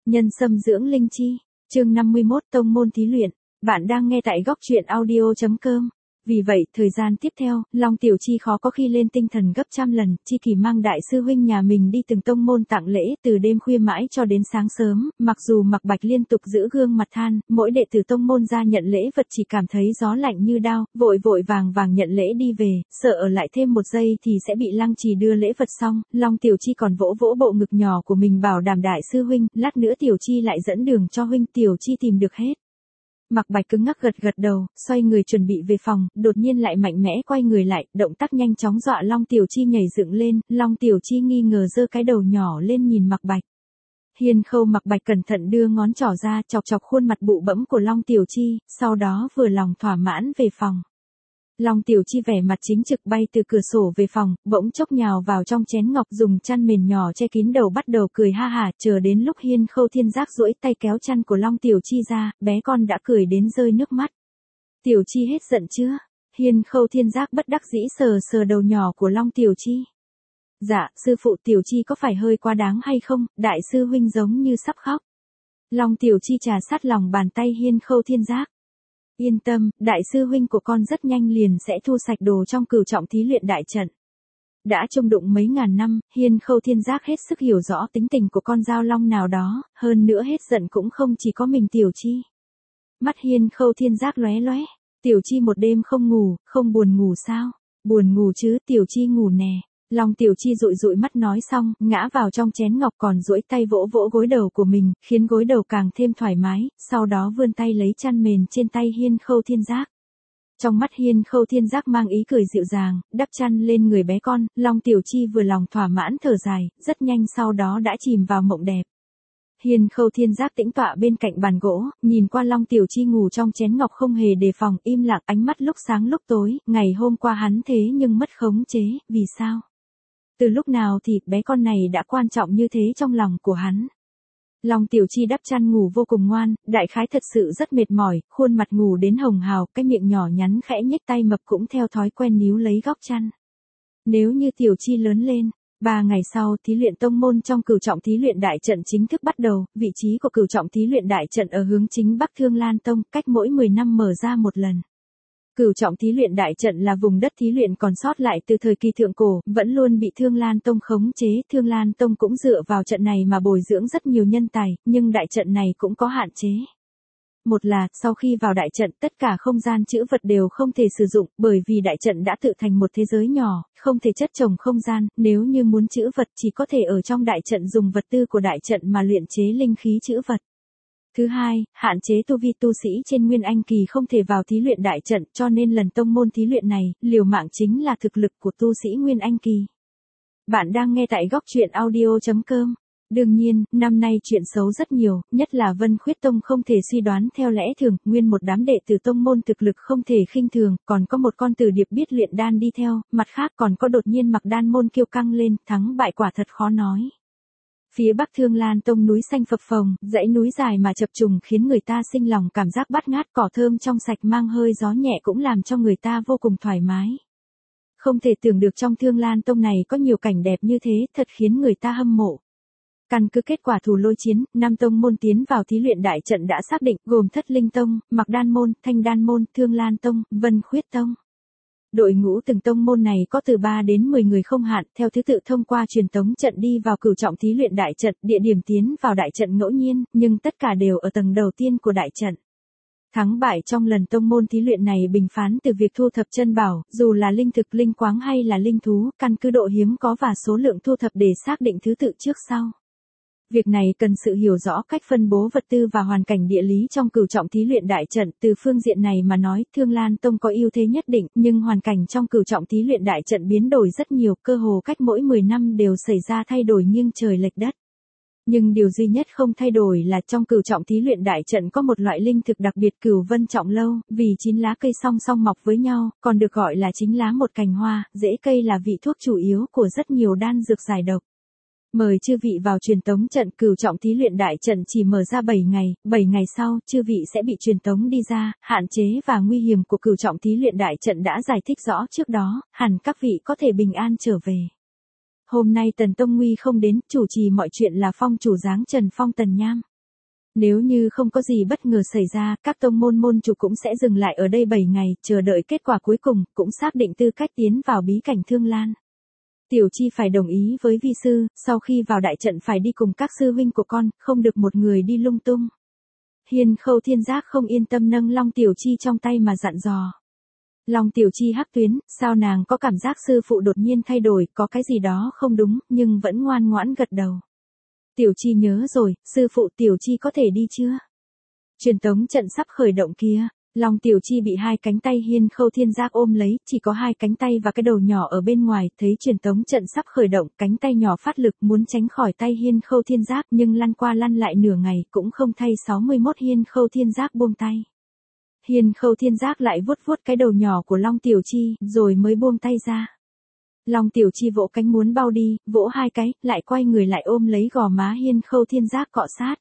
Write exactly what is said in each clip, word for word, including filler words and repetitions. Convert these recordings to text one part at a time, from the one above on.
Nhân sâm dưỡng linh chi, chương năm mươi mốt tông môn thí luyện. Bạn đang nghe tại góc truyện audio chấm com. Vì vậy, thời gian tiếp theo, Long Tiểu Chi khó có khi lên tinh thần gấp trăm lần, Chi Kỳ mang đại sư huynh nhà mình đi từng tông môn tặng lễ, từ đêm khuya mãi cho đến sáng sớm, mặc dù Mạc Bạch liên tục giữ gương mặt than, mỗi đệ tử tông môn ra nhận lễ vật chỉ cảm thấy gió lạnh như đao, vội vội vàng vàng nhận lễ đi về, sợ ở lại thêm một giây thì sẽ bị Lăng Trì đưa lễ vật xong, Long Tiểu Chi còn vỗ vỗ bộ ngực nhỏ của mình bảo đảm đại sư huynh, lát nữa Tiểu Chi lại dẫn đường cho huynh. Tiểu Chi tìm được hết. Mạc Bạch cứng ngắc gật gật đầu, xoay người chuẩn bị về phòng, đột nhiên lại mạnh mẽ quay người lại, động tác nhanh chóng dọa Long Tiểu Chi nhảy dựng lên, Long Tiểu Chi nghi ngờ giơ cái đầu nhỏ lên nhìn Mạc Bạch. Hiên Khâu Mạc Bạch cẩn thận đưa ngón trỏ ra, chọc chọc khuôn mặt bụ bẫm của Long Tiểu Chi, sau đó vừa lòng thỏa mãn về phòng. Long Tiểu Chi vẻ mặt chính trực bay từ cửa sổ về phòng, bỗng chốc nhào vào trong chén ngọc dùng chăn mền nhỏ che kín đầu bắt đầu cười ha hả, chờ đến lúc Hiên Khâu Thiên Giác duỗi tay kéo chăn của Long Tiểu Chi ra, bé con đã cười đến rơi nước mắt. Tiểu Chi hết giận chưa? Hiên Khâu Thiên Giác bất đắc dĩ sờ sờ đầu nhỏ của Long Tiểu Chi. Dạ, sư phụ, Tiểu Chi có phải hơi quá đáng hay không? Đại sư huynh giống như sắp khóc. Long Tiểu Chi trà sát lòng bàn tay Hiên Khâu Thiên Giác. Yên tâm, đại sư huynh của con rất nhanh liền sẽ thu sạch đồ trong cửu trọng thí luyện đại trận. Đã chung đụng mấy ngàn năm, Hiên Khâu Thiên Giác hết sức hiểu rõ tính tình của con dao long nào đó, hơn nữa hết giận cũng không chỉ có mình Tiểu Chi. Mắt Hiên Khâu Thiên Giác lóe lóe, Tiểu Chi một đêm không ngủ, không buồn ngủ sao? Buồn ngủ chứ, Tiểu Chi ngủ nè. Long Tiểu Chi dụi dụi mắt nói xong, ngã vào trong chén ngọc còn duỗi tay vỗ vỗ gối đầu của mình, khiến gối đầu càng thêm thoải mái, sau đó vươn tay lấy chăn mền trên tay Hiên Khâu Thiên Giác. Trong mắt Hiên Khâu Thiên Giác mang ý cười dịu dàng, đắp chăn lên người bé con, Long Tiểu Chi vừa lòng thỏa mãn thở dài, rất nhanh sau đó đã chìm vào mộng đẹp. Hiên Khâu Thiên Giác tĩnh tọa bên cạnh bàn gỗ, nhìn qua Long Tiểu Chi ngủ trong chén ngọc không hề đề phòng, im lặng, ánh mắt lúc sáng lúc tối, ngày hôm qua hắn thế nhưng mất khống chế, vì sao? Từ lúc nào thì bé con này đã quan trọng như thế trong lòng của hắn. Long Tiểu Chi đắp chăn ngủ vô cùng ngoan, đại khái thật sự rất mệt mỏi, khuôn mặt ngủ đến hồng hào, cái miệng nhỏ nhắn khẽ nhếch, tay mập cũng theo thói quen níu lấy góc chăn. Nếu như Tiểu Chi lớn lên, ba ngày sau thí luyện tông môn trong cửu trọng thí luyện đại trận chính thức bắt đầu, vị trí của cửu trọng thí luyện đại trận ở hướng chính bắc Thương Lan Tông, cách mỗi mười năm mở ra một lần. Cửu trọng thí luyện đại trận là vùng đất thí luyện còn sót lại từ thời kỳ thượng cổ, vẫn luôn bị Thương Lan Tông khống chế, Thương Lan Tông cũng dựa vào trận này mà bồi dưỡng rất nhiều nhân tài, nhưng đại trận này cũng có hạn chế. Một là, sau khi vào đại trận, tất cả không gian trữ vật đều không thể sử dụng, bởi vì đại trận đã tự thành một thế giới nhỏ, không thể chất trồng không gian, nếu như muốn trữ vật chỉ có thể ở trong đại trận dùng vật tư của đại trận mà luyện chế linh khí trữ vật. Thứ hai, hạn chế tu vi tu sĩ trên Nguyên Anh kỳ không thể vào thí luyện đại trận, cho nên lần tông môn thí luyện này, liều mạng chính là thực lực của tu sĩ Nguyên Anh kỳ. Bạn đang nghe tại góc truyện audio chấm com. Đương nhiên, năm nay chuyện xấu rất nhiều, nhất là Vân Khuyết Tông không thể suy đoán theo lẽ thường, nguyên một đám đệ tử tông môn thực lực không thể khinh thường, còn có một con tử điệp biết luyện đan đi theo, mặt khác còn có đột nhiên mặc đan môn kiêu căng lên, thắng bại quả thật khó nói. Phía bắc Thương Lan Tông núi xanh phập phồng, dãy núi dài mà chập trùng khiến người ta sinh lòng cảm giác bát ngát, cỏ thơm trong sạch mang hơi gió nhẹ cũng làm cho người ta vô cùng thoải mái. Không thể tưởng được trong Thương Lan Tông này có nhiều cảnh đẹp như thế, thật khiến người ta hâm mộ. Căn cứ kết quả thủ lôi chiến, năm tông môn tiến vào thí luyện đại trận đã xác định, gồm Thất Linh Tông, Mặc Đan Môn, Thanh Đan Môn, Thương Lan Tông, Vân Khuyết Tông. Đội ngũ từng tông môn này có từ ba đến mười người không hạn, theo thứ tự thông qua truyền tống trận đi vào cửu trọng thí luyện đại trận, địa điểm tiến vào đại trận ngẫu nhiên, nhưng tất cả đều ở tầng đầu tiên của đại trận. Thắng bại trong lần tông môn thí luyện này bình phán từ việc thu thập chân bảo, dù là linh thực, linh quáng hay là linh thú, căn cứ độ hiếm có và số lượng thu thập để xác định thứ tự trước sau. Việc này cần sự hiểu rõ cách phân bố vật tư và hoàn cảnh địa lý trong cửu trọng thí luyện đại trận, từ phương diện này mà nói, Thương Lan Tông có ưu thế nhất định, nhưng hoàn cảnh trong cửu trọng thí luyện đại trận biến đổi rất nhiều, cơ hồ cách mỗi mười năm đều xảy ra thay đổi nghiêng trời lệch đất. Nhưng điều duy nhất không thay đổi là trong cửu trọng thí luyện đại trận có một loại linh thực đặc biệt Cửu Vân Trọng Lâu, vì chín lá cây song song mọc với nhau, còn được gọi là chính lá một cành hoa, rễ cây là vị thuốc chủ yếu của rất nhiều đan dược giải độc. Mời chư vị vào truyền tống trận, cửu trọng thí luyện đại trận chỉ mở ra bảy ngày, bảy ngày sau, chư vị sẽ bị truyền tống đi ra, hạn chế và nguy hiểm của cửu trọng thí luyện đại trận đã giải thích rõ trước đó, hẳn các vị có thể bình an trở về. Hôm nay Tần Tông Nguy không đến, chủ trì mọi chuyện là Phong chủ Giáng Trần Phong Tần Nham. Nếu như không có gì bất ngờ xảy ra, các tông môn môn chủ cũng sẽ dừng lại ở đây bảy ngày, chờ đợi kết quả cuối cùng, cũng xác định tư cách tiến vào bí cảnh Thương Lan. Tiểu Chi phải đồng ý với vi sư, sau khi vào đại trận phải đi cùng các sư huynh của con, không được một người đi lung tung. Hiên Khâu Thiên Giác không yên tâm nâng Long Tiểu Chi trong tay mà dặn dò. Long Tiểu Chi hắc tuyến, sao nàng có cảm giác sư phụ đột nhiên thay đổi, có cái gì đó không đúng, nhưng vẫn ngoan ngoãn gật đầu. Tiểu Chi nhớ rồi, sư phụ Tiểu Chi có thể đi chưa? Truyền tống trận sắp khởi động kia. Long Tiểu Chi bị hai cánh tay Hiên Khâu Thiên Giác ôm lấy, chỉ có hai cánh tay và cái đầu nhỏ ở bên ngoài, thấy truyền tống trận sắp khởi động, cánh tay nhỏ phát lực muốn tránh khỏi tay Hiên Khâu Thiên Giác, nhưng lăn qua lăn lại nửa ngày, cũng không thay sáu mươi mốt Hiên Khâu Thiên Giác buông tay. Hiên Khâu Thiên Giác lại vuốt vuốt cái đầu nhỏ của Long Tiểu Chi, rồi mới buông tay ra. Long Tiểu Chi vỗ cánh muốn bao đi, vỗ hai cái, lại quay người lại ôm lấy gò má Hiên Khâu Thiên Giác cọ sát.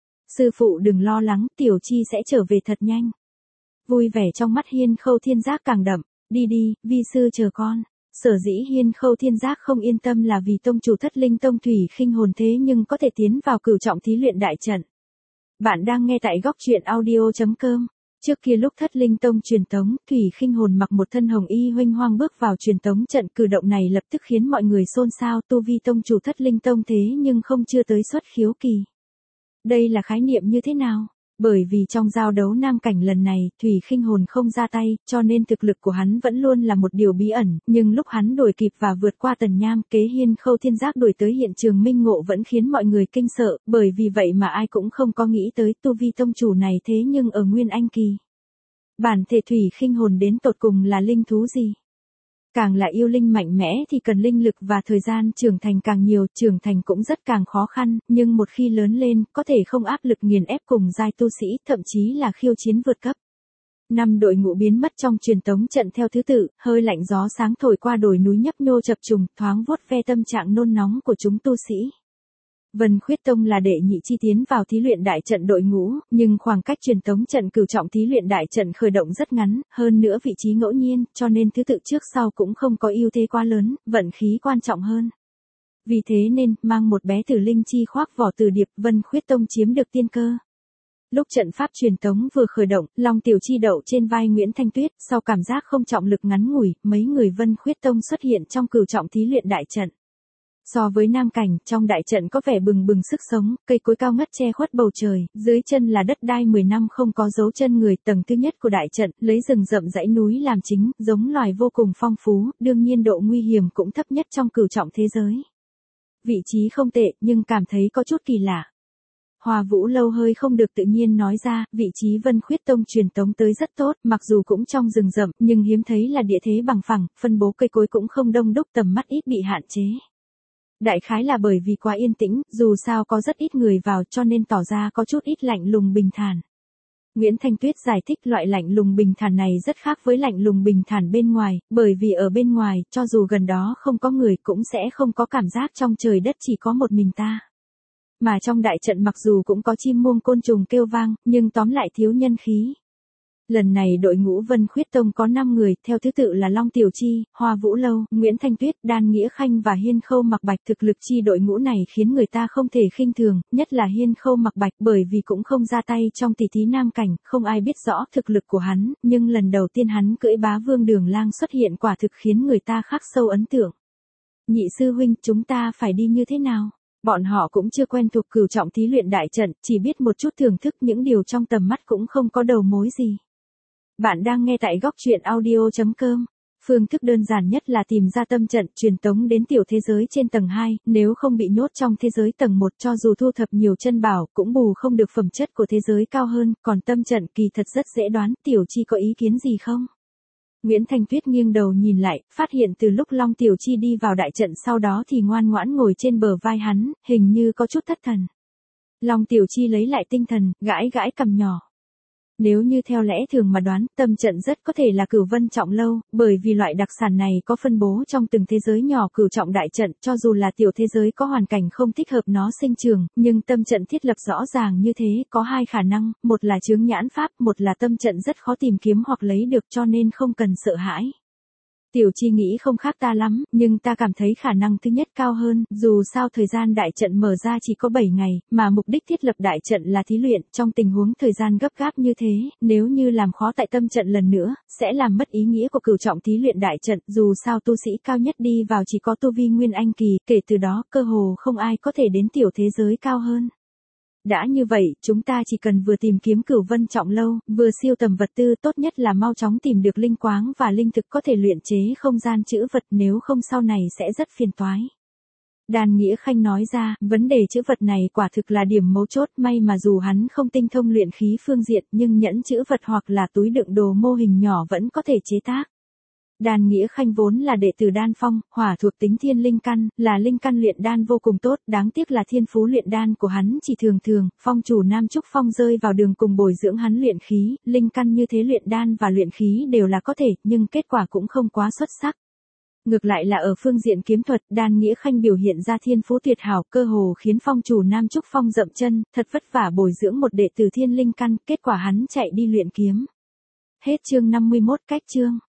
Sư phụ đừng lo lắng, Tiểu Chi sẽ trở về thật nhanh. Vui vẻ trong mắt Hiên Khâu Thiên Giác càng đậm, đi đi, vi sư chờ con. Sở dĩ Hiên Khâu Thiên Giác không yên tâm là vì tông chủ Thất Linh Tông Thủy Khinh Hồn thế nhưng có thể tiến vào cửu trọng thí luyện đại trận. Bạn đang nghe tại góc truyện audio chấm com. Trước kia lúc Thất Linh Tông truyền tống, Thủy Khinh Hồn mặc một thân hồng y huênh hoang bước vào truyền tống trận, cử động này lập tức khiến mọi người xôn xao, tu vi tông chủ Thất Linh Tông thế nhưng không chưa tới xuất khiếu kỳ. Đây là khái niệm như thế nào? Bởi vì trong giao đấu nam cảnh lần này, Thủy Khinh Hồn không ra tay, cho nên thực lực của hắn vẫn luôn là một điều bí ẩn, nhưng lúc hắn đuổi kịp và vượt qua Tần Nham, kế Hiên Khâu Thiên Giác đuổi tới hiện trường minh ngộ vẫn khiến mọi người kinh sợ, bởi vì vậy mà ai cũng không có nghĩ tới tu vi tông chủ này thế nhưng ở Nguyên Anh kỳ. Bản thể Thủy Khinh Hồn đến tột cùng là linh thú gì? Càng là yêu linh mạnh mẽ thì cần linh lực và thời gian trưởng thành càng nhiều, trưởng thành cũng rất càng khó khăn, nhưng một khi lớn lên, có thể không áp lực nghiền ép cùng giai tu sĩ, thậm chí là khiêu chiến vượt cấp. Năm đội ngũ biến mất trong truyền tống trận theo thứ tự, hơi lạnh gió sáng thổi qua đồi núi nhấp nhô chập trùng, thoáng vuốt ve tâm trạng nôn nóng của chúng tu sĩ. Vân Khuyết Tông là đệ nhị chi tiến vào thí luyện đại trận đội ngũ, nhưng khoảng cách truyền tống trận cửu trọng thí luyện đại trận khởi động rất ngắn, hơn nữa vị trí ngẫu nhiên, cho nên thứ tự trước sau cũng không có ưu thế quá lớn, vận khí quan trọng hơn. Vì thế nên, mang một bé tử linh chi khoác vỏ tử điệp, Vân Khuyết Tông chiếm được tiên cơ. Lúc trận pháp truyền tống vừa khởi động, Long Tiểu Chi đậu trên vai Nguyễn Thanh Tuyết, sau cảm giác không trọng lực ngắn ngủi, mấy người Vân Khuyết Tông xuất hiện trong cửu trọng thí luyện đại trận. So với nam cảnh, trong đại trận có vẻ bừng bừng sức sống, cây cối cao ngất che khuất bầu trời, dưới chân là đất đai mười năm không có dấu chân người, tầng thứ nhất của đại trận, lấy rừng rậm dãy núi làm chính, giống loài vô cùng phong phú, đương nhiên độ nguy hiểm cũng thấp nhất trong cửu trọng thế giới. Vị trí không tệ, nhưng cảm thấy có chút kỳ lạ. Hoa Vũ Lâu hơi không được tự nhiên nói ra, vị trí Vân Khuyết Tông truyền tống tới rất tốt, mặc dù cũng trong rừng rậm, nhưng hiếm thấy là địa thế bằng phẳng, phân bố cây cối cũng không đông đúc, tầm mắt ít bị hạn chế. Đại khái là bởi vì quá yên tĩnh, dù sao có rất ít người vào cho nên tỏ ra có chút ít lạnh lùng bình thản. Nguyễn Thanh Tuyết giải thích loại lạnh lùng bình thản này rất khác với lạnh lùng bình thản bên ngoài, bởi vì ở bên ngoài, cho dù gần đó không có người cũng sẽ không có cảm giác trong trời đất chỉ có một mình ta. Mà trong đại trận mặc dù cũng có chim muông côn trùng kêu vang, nhưng tóm lại thiếu nhân khí. Lần này đội ngũ Vân Khuyết Tông có năm người, theo thứ tự là Long Tiểu Chi, Hoa Vũ Lâu, Nguyễn Thanh Tuyết, Đan Nghĩa Khanh và Hiên Khâu Mặc Bạch. Thực lực chi đội ngũ này khiến người ta không thể khinh thường, nhất là Hiên Khâu Mặc Bạch, bởi vì cũng không ra tay trong tỷ thí nam cảnh, không ai biết rõ thực lực của hắn, nhưng lần đầu tiên hắn cưỡi bá vương Đường Lang xuất hiện quả thực khiến người ta khắc sâu ấn tượng. Nhị sư huynh, chúng ta phải đi như thế nào? Bọn họ cũng chưa quen thuộc cửu trọng thí luyện đại trận, chỉ biết một chút thưởng thức những điều trong tầm mắt cũng không có đầu mối gì. Bạn đang nghe tại góc truyện audio chấm com. Phương thức đơn giản nhất là tìm ra tâm trận, truyền tống đến tiểu thế giới trên tầng hai, nếu không bị nhốt trong thế giới tầng một cho dù thu thập nhiều chân bảo, cũng bù không được phẩm chất của thế giới cao hơn, còn tâm trận kỳ thật rất dễ đoán, Tiểu Chi có ý kiến gì không? Nguyễn Thanh Tuyết nghiêng đầu nhìn lại, phát hiện từ lúc Long Tiểu Chi đi vào đại trận sau đó thì ngoan ngoãn ngồi trên bờ vai hắn, hình như có chút thất thần. Long Tiểu Chi lấy lại tinh thần, gãi gãi cằm nhỏ. Nếu như theo lẽ thường mà đoán, tâm trận rất có thể là Cửu Vân Trọng Lâu, bởi vì loại đặc sản này có phân bố trong từng thế giới nhỏ cửu trọng đại trận, cho dù là tiểu thế giới có hoàn cảnh không thích hợp nó sinh trường, nhưng tâm trận thiết lập rõ ràng như thế, có hai khả năng, một là chướng nhãn pháp, một là tâm trận rất khó tìm kiếm hoặc lấy được cho nên không cần sợ hãi. Tiểu Chi nghĩ không khác ta lắm, nhưng ta cảm thấy khả năng thứ nhất cao hơn, dù sao thời gian đại trận mở ra chỉ có bảy ngày, mà mục đích thiết lập đại trận là thí luyện, trong tình huống thời gian gấp gáp như thế, nếu như làm khó tại tâm trận lần nữa, sẽ làm mất ý nghĩa của cửu trọng thí luyện đại trận, dù sao tu sĩ cao nhất đi vào chỉ có tu vi nguyên anh kỳ, kể từ đó, cơ hồ không ai có thể đến tiểu thế giới cao hơn. Đã như vậy, chúng ta chỉ cần vừa tìm kiếm cửu vân trọng lâu, vừa siêu tầm vật tư, tốt nhất là mau chóng tìm được linh quáng và linh thực có thể luyện chế không gian trữ vật, nếu không sau này sẽ rất phiền toái. Đàn Nghĩa Khanh nói ra, vấn đề trữ vật này quả thực là điểm mấu chốt, may mà dù hắn không tinh thông luyện khí phương diện, nhưng nhẫn trữ vật hoặc là túi đựng đồ mô hình nhỏ vẫn có thể chế tác. Đàn Nghĩa Khanh vốn là đệ tử đan phong, hỏa thuộc tính thiên linh căn, là linh căn luyện đan vô cùng tốt, đáng tiếc là thiên phú luyện đan của hắn chỉ thường thường, phong chủ Nam Trúc Phong rơi vào đường cùng bồi dưỡng hắn luyện khí, linh căn như thế luyện đan và luyện khí đều là có thể, nhưng kết quả cũng không quá xuất sắc. Ngược lại là ở phương diện kiếm thuật, Đan Nghĩa Khanh biểu hiện ra thiên phú tuyệt hảo, cơ hồ khiến phong chủ Nam Trúc Phong dậm chân, thật vất vả bồi dưỡng một đệ tử thiên linh căn, kết quả hắn chạy đi luyện kiếm. Hết chương năm mươi mốt, cách chương.